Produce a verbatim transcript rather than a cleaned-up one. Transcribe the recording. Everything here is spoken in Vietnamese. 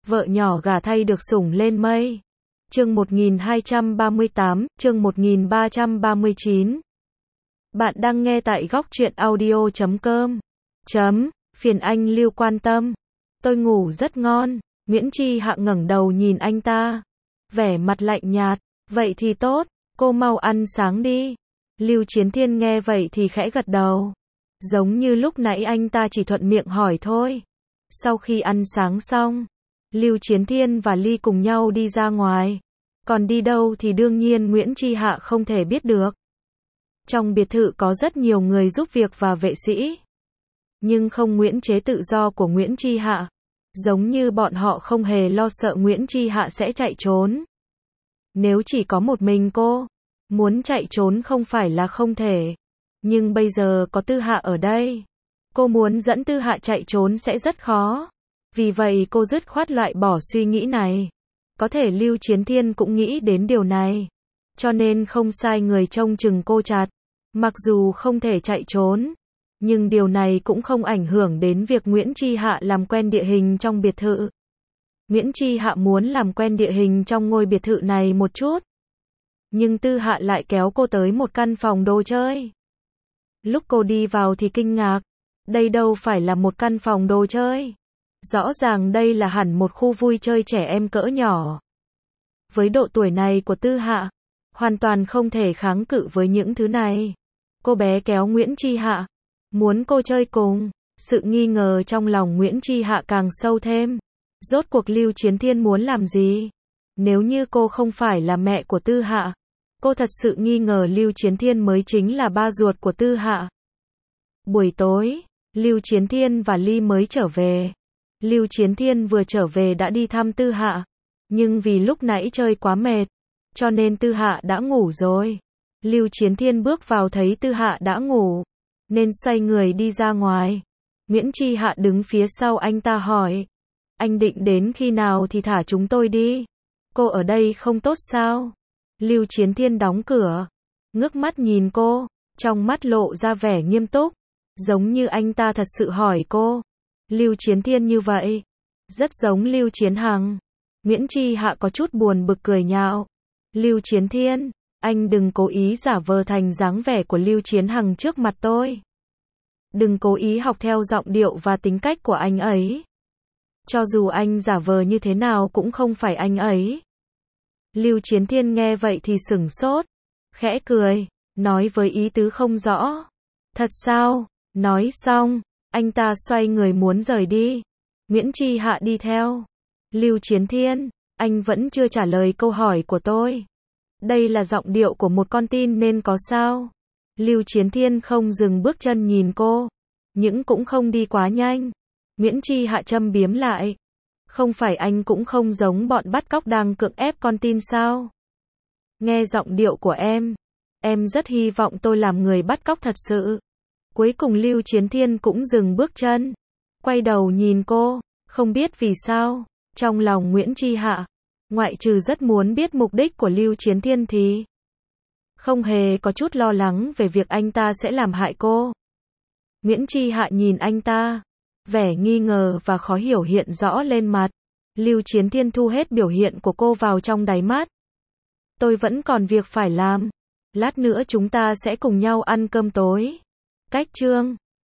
vợ nhỏ gả thay được sủng lên mây. Chương một nghìn hai trăm ba mươi tám, chương một nghìn ba trăm ba mươi chín. Bạn đang nghe tại góc truyện audio chấm com. Chấm, phiền anh Lưu quan tâm. Tôi ngủ rất ngon. Nguyễn Chi Hạ ngẩng đầu nhìn anh ta. Vẻ mặt lạnh nhạt. Vậy thì tốt, cô mau ăn sáng đi. Lưu Chiến Thiên nghe vậy thì khẽ gật đầu. Giống như lúc nãy anh ta chỉ thuận miệng hỏi thôi. Sau khi ăn sáng xong, Lưu Chiến Thiên và Ly cùng nhau đi ra ngoài. Còn đi đâu thì đương nhiên Nguyễn Chi Hạ không thể biết được. Trong biệt thự có rất nhiều người giúp việc và vệ sĩ. Nhưng không Nguyễn chế tự do của Nguyễn Chi Hạ. Giống như bọn họ không hề lo sợ Nguyễn Chi Hạ sẽ chạy trốn. Nếu chỉ có một mình cô, muốn chạy trốn không phải là không thể. Nhưng bây giờ có Tư Hạ ở đây. Cô muốn dẫn Tư Hạ chạy trốn sẽ rất khó. Vì vậy cô dứt khoát loại bỏ suy nghĩ này. Có thể Lưu Chiến Thiên cũng nghĩ đến điều này. Cho nên không sai người trông chừng cô chặt. Mặc dù không thể chạy trốn, nhưng điều này cũng không ảnh hưởng đến việc Nguyễn Chi Hạ làm quen địa hình trong biệt thự. Nguyễn Chi Hạ muốn làm quen địa hình trong ngôi biệt thự này một chút. Nhưng Tư Hạ lại kéo cô tới một căn phòng đồ chơi. Lúc cô đi vào thì kinh ngạc. Đây đâu phải là một căn phòng đồ chơi. Rõ ràng đây là hẳn một khu vui chơi trẻ em cỡ nhỏ. Với độ tuổi này của Tư Hạ, hoàn toàn không thể kháng cự với những thứ này. Cô bé kéo Nguyễn Chi Hạ, muốn cô chơi cùng. Sự nghi ngờ trong lòng Nguyễn Chi Hạ càng sâu thêm. Rốt cuộc Lưu Chiến Thiên muốn làm gì? Nếu như cô không phải là mẹ của Tư Hạ, cô thật sự nghi ngờ Lưu Chiến Thiên mới chính là ba ruột của Tư Hạ. Buổi tối, Lưu Chiến Thiên và Ly mới trở về. Lưu Chiến Thiên vừa trở về đã đi thăm Tư Hạ. Nhưng vì lúc nãy chơi quá mệt, cho nên Tư Hạ đã ngủ rồi. Lưu Chiến Thiên bước vào thấy Tư Hạ đã ngủ, nên xoay người đi ra ngoài. Nguyễn Chi Hạ đứng phía sau anh ta hỏi. Anh định đến khi nào thì thả chúng tôi đi? Cô ở đây không tốt sao? Lưu Chiến Thiên đóng cửa, ngước mắt nhìn cô, trong mắt lộ ra vẻ nghiêm túc, giống như anh ta thật sự hỏi cô. Lưu Chiến Thiên như vậy, rất giống Lưu Chiến Hằng. Nguyễn Chi Hạ có chút buồn bực cười nhạo. Lưu Chiến Thiên, anh đừng cố ý giả vờ thành dáng vẻ của Lưu Chiến Hằng trước mặt tôi. Đừng cố ý học theo giọng điệu và tính cách của anh ấy. Cho dù anh giả vờ như thế nào cũng không phải anh ấy. Lưu Chiến Thiên nghe vậy thì sửng sốt, khẽ cười, nói với ý tứ không rõ. Thật sao? Nói xong, anh ta xoay người muốn rời đi. Nguyễn Chi Hạ đi theo. Lưu Chiến Thiên, anh vẫn chưa trả lời câu hỏi của tôi. Đây là giọng điệu của một con tin nên có sao? Lưu Chiến Thiên không dừng bước chân nhìn cô, nhưng cũng không đi quá nhanh. Nguyễn Chi Hạ châm biếm lại. Không phải anh cũng không giống bọn bắt cóc đang cưỡng ép con tin sao? Nghe giọng điệu của em, em rất hy vọng tôi làm người bắt cóc thật sự. Cuối cùng Lưu Chiến Thiên cũng dừng bước chân, quay đầu nhìn cô, không biết vì sao, trong lòng Nguyễn Chi Hạ, ngoại trừ rất muốn biết mục đích của Lưu Chiến Thiên thì không hề có chút lo lắng về việc anh ta sẽ làm hại cô. Nguyễn Chi Hạ nhìn anh ta, vẻ nghi ngờ và khó hiểu hiện rõ lên mặt. Lưu Chiến Thiên thu hết biểu hiện của cô vào trong đáy mắt. Tôi vẫn còn việc phải làm. Lát nữa chúng ta sẽ cùng nhau ăn cơm tối. Cách chương